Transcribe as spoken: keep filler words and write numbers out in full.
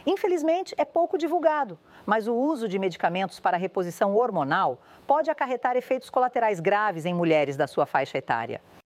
Infelizmente, é pouco divulgado, mas o uso de medicamentos para reposição hormonal pode acarretar efeitos colaterais graves em mulheres da sua faixa etária.